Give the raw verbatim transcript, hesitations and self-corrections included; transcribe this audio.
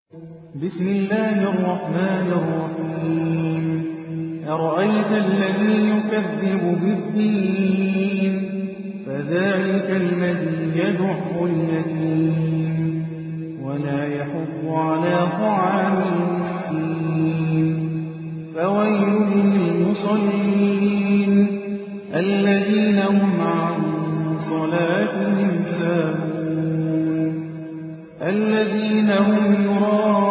بسم الله الرحمن الرحيم أرأيت الذي يكذب بالدين فذلك الذي يدع اليتيم ولا يحض على طعام المسكين فويل للمصلين الذين هم عن صلاتهم ساهون الذين هم يراءون